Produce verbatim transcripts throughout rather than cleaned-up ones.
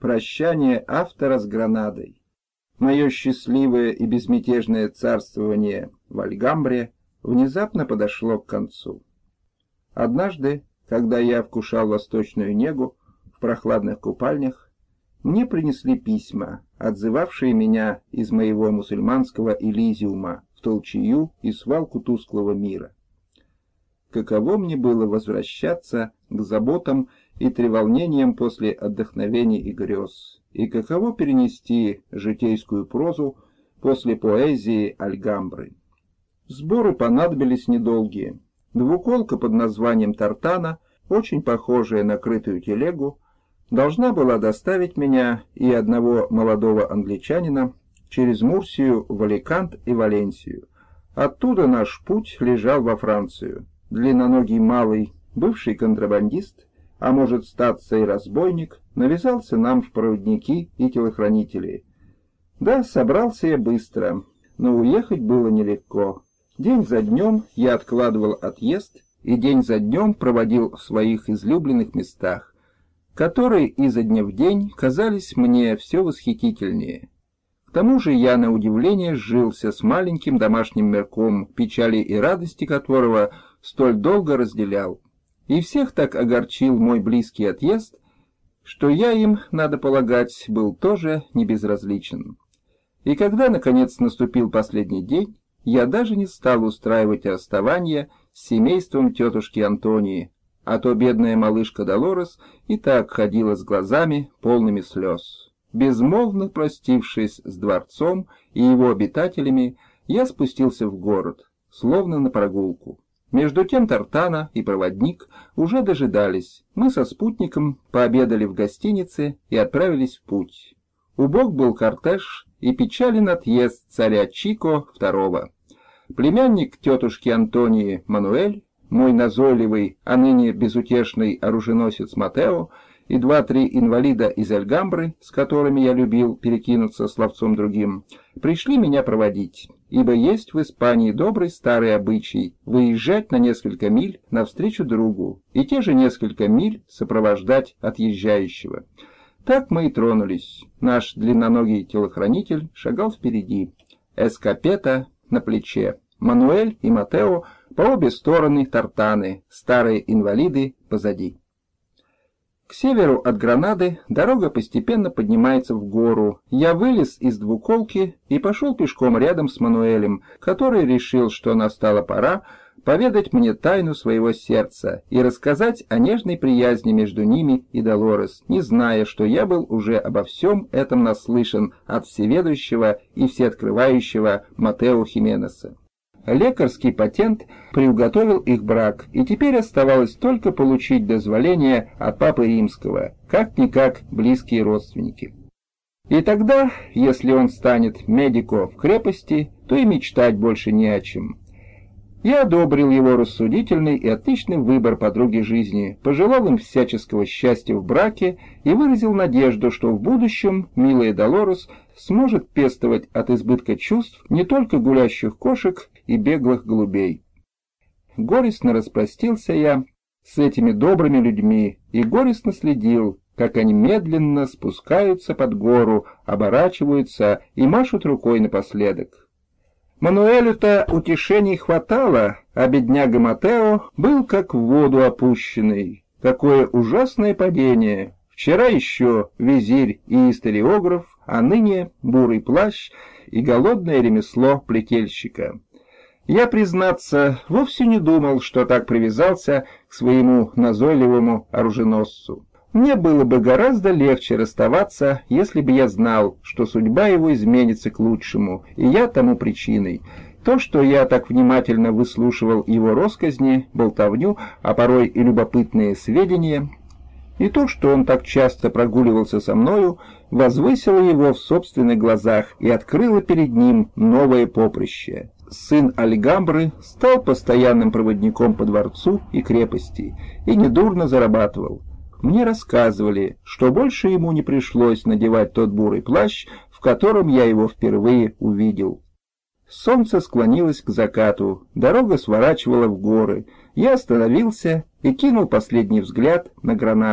Прощание автора с Гранадой. Мое счастливое и безмятежное царствование в Альгамбре внезапно подошло к концу. Однажды, когда я вкушал восточную негу в прохладных купальнях, мне принесли письма, отзывавшие меня из моего мусульманского Элизиума в толчею и свалку тусклого мира. Каково мне было возвращаться к заботам и треволнениям после отдохновений и грез, и каково перенести житейскую прозу после поэзии Альгамбры. Сборы понадобились недолгие. Двуколка под названием «Тартана», очень похожая на крытую телегу, должна была доставить меня и одного молодого англичанина через Мурсию в Аликант и Валенсию. Оттуда наш путь лежал во Францию. Длинноногий малый, бывший контрабандист, а может статься и разбойник, навязался нам в проводники и телохранители. Да, собрался я быстро, но уехать было нелегко. День за днем я откладывал отъезд и день за днем проводил в своих излюбленных местах, которые изо дня в день казались мне все восхитительнее. К тому же я, на удивление, сжился с маленьким домашним мирком, печали и радости которого столь долго разделял. И всех так огорчил мой близкий отъезд, что я им, надо полагать, был тоже не безразличен. И когда, наконец, наступил последний день, я даже не стал устраивать расставание с семейством тетушки Антонии, а то бедная малышка Долорес и так ходила с глазами, полными слез. Безмолвно простившись с дворцом и его обитателями, я спустился в город, словно на прогулку. Между тем Тартана и проводник уже дожидались. Мы со спутником пообедали в гостинице и отправились в путь. Убог был кортеж и печален отъезд царя Чико второго. Племянник тетушки Антонии Мануэль, мой назойливый, а ныне безутешный оруженосец Матео и два-три инвалида из Альгамбры, с которыми я любил перекинуться словцом другим, пришли меня проводить, ибо есть в Испании добрый старый обычай выезжать на несколько миль навстречу другу и те же несколько миль сопровождать отъезжающего. Так мы и тронулись. Наш длинноногий телохранитель шагал впереди, эскапета на плече. Мануэль и Матео по обе стороны Тартаны, старые инвалиды позади. К северу от Гранады дорога постепенно поднимается в гору. Я вылез из двуколки и пошел пешком рядом с Мануэлем, который решил, что настала пора поведать мне тайну своего сердца и рассказать о нежной приязни между ними и Долорес, не зная, что я был уже обо всем этом наслышан от всеведущего и всеоткрывающего Матео Хименеса. Лекарский патент приуготовил их брак, и теперь оставалось только получить дозволение от Папы Римского, как-никак близкие родственники. И тогда, если он станет медико в крепости, то и мечтать больше не о чем. Я одобрил его рассудительный и отличный выбор подруги жизни, пожелал им всяческого счастья в браке и выразил надежду, что в будущем милая Долорес сможет пестовать от избытка чувств не только гулящих кошек и беглых голубей. Горестно распростился я с этими добрыми людьми и горестно следил, как они медленно спускаются под гору, оборачиваются и машут рукой напоследок. Мануэлю-то утешений хватало, а бедняга Матео был как в воду опущенный. Какое ужасное падение! Вчера еще визирь и историограф, а ныне бурый плащ и голодное ремесло плетельщика. Я, признаться, вовсе не думал, что так привязался к своему назойливому оруженосцу. Мне было бы гораздо легче расставаться, если бы я знал, что судьба его изменится к лучшему, и я тому причиной. То, что я так внимательно выслушивал его россказни, болтовню, а порой и любопытные сведения, и то, что он так часто прогуливался со мною, возвысило его в собственных глазах и открыло перед ним новое поприще. Сын Альгамбры стал постоянным проводником по дворцу и крепости, и недурно зарабатывал. Мне рассказывали, что больше ему не пришлось надевать тот бурый плащ, в котором я его впервые увидел. Солнце склонилось к закату, дорога сворачивала в горы. Я остановился и кинул последний взгляд на Гранаду.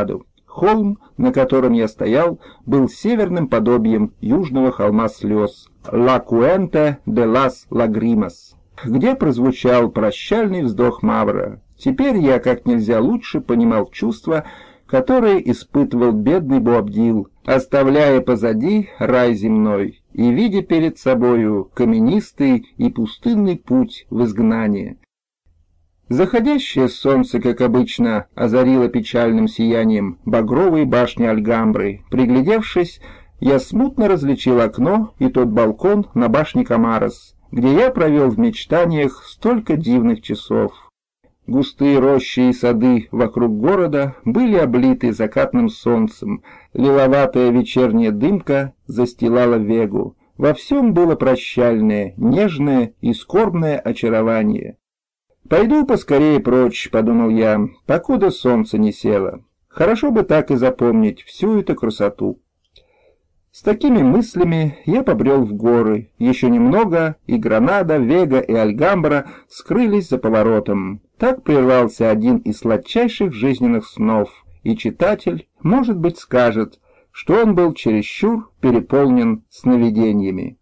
Холм, на котором я стоял, был северным подобием южного холма слез «Ла Куэнте де лас Лагримас», где прозвучал прощальный вздох Мавра. Теперь я как нельзя лучше понимал чувства, которые испытывал бедный Боабдил, оставляя позади рай земной и видя перед собою каменистый и пустынный путь в изгнание. Заходящее солнце, как обычно, озарило печальным сиянием багровые башни Альгамбры. Приглядевшись, я смутно различил окно и тот балкон на башне Камарос, где я провел в мечтаниях столько дивных часов. Густые рощи и сады вокруг города были облиты закатным солнцем, лиловатая вечерняя дымка застилала Вегу. Во всем было прощальное, нежное и скорбное очарование. «Пойду поскорее прочь», — подумал я, — «покуда солнце не село. Хорошо бы так и запомнить всю эту красоту». С такими мыслями я побрел в горы. Еще немного, и Гранада, Вега и Альгамбра скрылись за поворотом. Так прервался один из сладчайших жизненных снов, и читатель, может быть, скажет, что он был чересчур переполнен сновидениями.